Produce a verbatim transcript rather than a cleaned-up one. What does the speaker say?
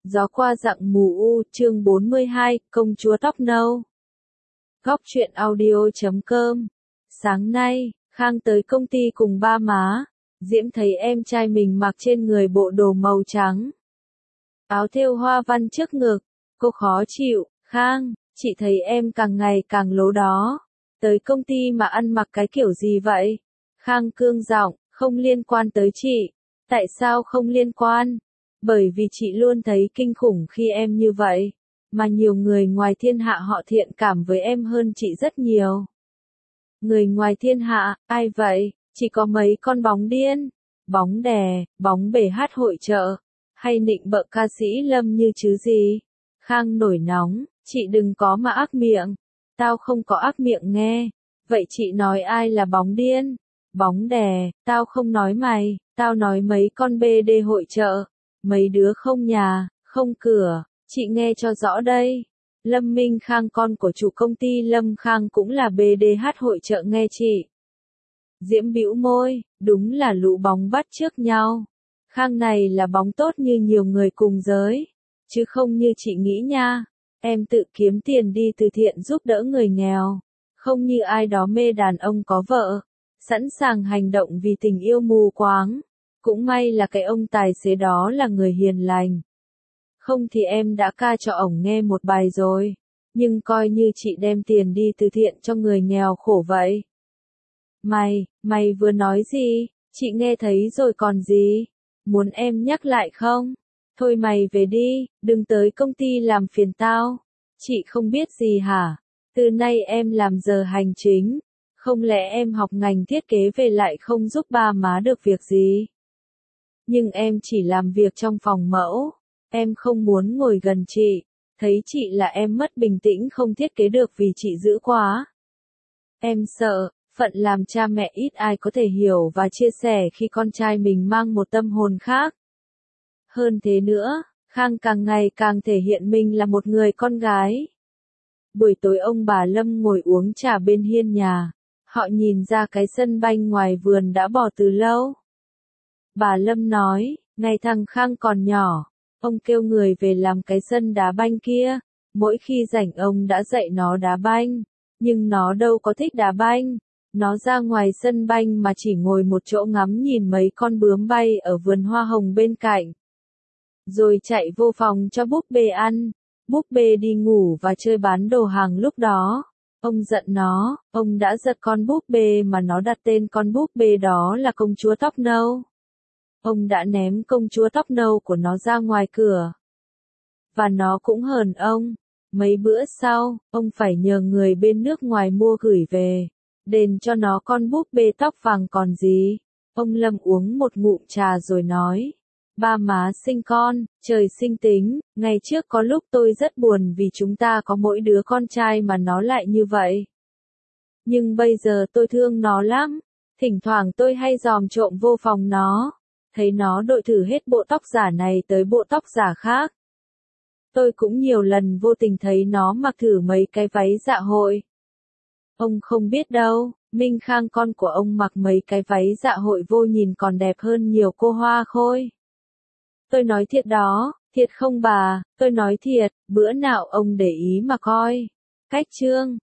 Gió qua dặng mù u, chương bốn mươi hai, công chúa tóc nâu. Góc truyện audio chấm com. Sáng nay, Khang tới công ty cùng ba má. Diễm thấy em trai mình mặc trên người bộ đồ màu trắng, áo thêu hoa văn trước ngực. Cô khó chịu, Khang, chị thấy em càng ngày càng lố đó. Tới công ty mà ăn mặc cái kiểu gì vậy? Khang cương giọng, không liên quan tới chị. Tại sao không liên quan? Bởi vì chị luôn thấy kinh khủng khi em như vậy, mà nhiều người ngoài thiên hạ họ thiện cảm với em hơn chị rất nhiều. Người ngoài thiên hạ, ai vậy? Chỉ có mấy con bóng điên, bóng đè, bóng bể hát hội chợ, hay nịnh bợ ca sĩ Lâm như chứ gì? Khang nổi nóng, chị đừng có mà ác miệng. Tao không có ác miệng nghe. Vậy chị nói ai là bóng điên? Bóng đè, tao không nói mày, tao nói mấy con bê đê hội chợ. Mấy đứa không nhà, không cửa, chị nghe cho rõ đây. Lâm Minh Khang con của chủ công ty Lâm Khang cũng là bê đê hát hội chợ nghe chị. Diễm bĩu môi, đúng là lũ bóng bắt chước nhau. Khang này là bóng tốt như nhiều người cùng giới, chứ không như chị nghĩ nha. Em tự kiếm tiền đi từ thiện giúp đỡ người nghèo, không như ai đó mê đàn ông có vợ, sẵn sàng hành động vì tình yêu mù quáng. Cũng may là cái ông tài xế đó là người hiền lành. Không thì em đã ca cho ổng nghe một bài rồi. Nhưng coi như chị đem tiền đi từ thiện cho người nghèo khổ vậy. Mày, mày vừa nói gì? Chị nghe thấy rồi còn gì? Muốn em nhắc lại không? Thôi mày về đi, đừng tới công ty làm phiền tao. Chị không biết gì hả? Từ nay em làm giờ hành chính. Không lẽ em học ngành thiết kế về lại không giúp ba má được việc gì? Nhưng em chỉ làm việc trong phòng mẫu. Em không muốn ngồi gần chị. Thấy chị là em mất bình tĩnh không thiết kế được vì chị dữ quá. Em sợ, phận làm cha mẹ ít ai có thể hiểu và chia sẻ khi con trai mình mang một tâm hồn khác. Hơn thế nữa, Khang càng ngày càng thể hiện mình là một người con gái. Buổi tối ông bà Lâm ngồi uống trà bên hiên nhà. Họ nhìn ra cái sân banh ngoài vườn đã bỏ từ lâu. Bà Lâm nói, ngày thằng Khang còn nhỏ, ông kêu người về làm cái sân đá banh kia. Mỗi khi rảnh ông đã dạy nó đá banh, nhưng nó đâu có thích đá banh. Nó ra ngoài sân banh mà chỉ ngồi một chỗ ngắm nhìn mấy con bướm bay ở vườn hoa hồng bên cạnh. Rồi chạy vô phòng cho búp bê ăn. Búp bê đi ngủ và chơi bán đồ hàng lúc đó. Ông giận nó, ông đã giật con búp bê mà nó đặt tên con búp bê đó là công chúa tóc nâu. Ông đã ném công chúa tóc nâu của nó ra ngoài cửa. Và nó cũng hờn ông. Mấy bữa sau, ông phải nhờ người bên nước ngoài mua gửi về. Đền cho nó con búp bê tóc vàng còn gì. Ông Lâm uống một ngụm trà rồi nói. Ba má sinh con, trời sinh tính. Ngày trước có lúc tôi rất buồn vì chúng ta có mỗi đứa con trai mà nó lại như vậy. Nhưng bây giờ tôi thương nó lắm. Thỉnh thoảng tôi hay dòm trộm vô phòng nó. Thấy nó đội thử hết bộ tóc giả này tới bộ tóc giả khác. Tôi cũng nhiều lần vô tình thấy nó mặc thử mấy cái váy dạ hội. Ông không biết đâu, Minh Khang con của ông mặc mấy cái váy dạ hội vô nhìn còn đẹp hơn nhiều cô hoa khôi. Tôi nói thiệt đó, thiệt không bà, tôi nói thiệt, bữa nào ông để ý mà coi. Cách chương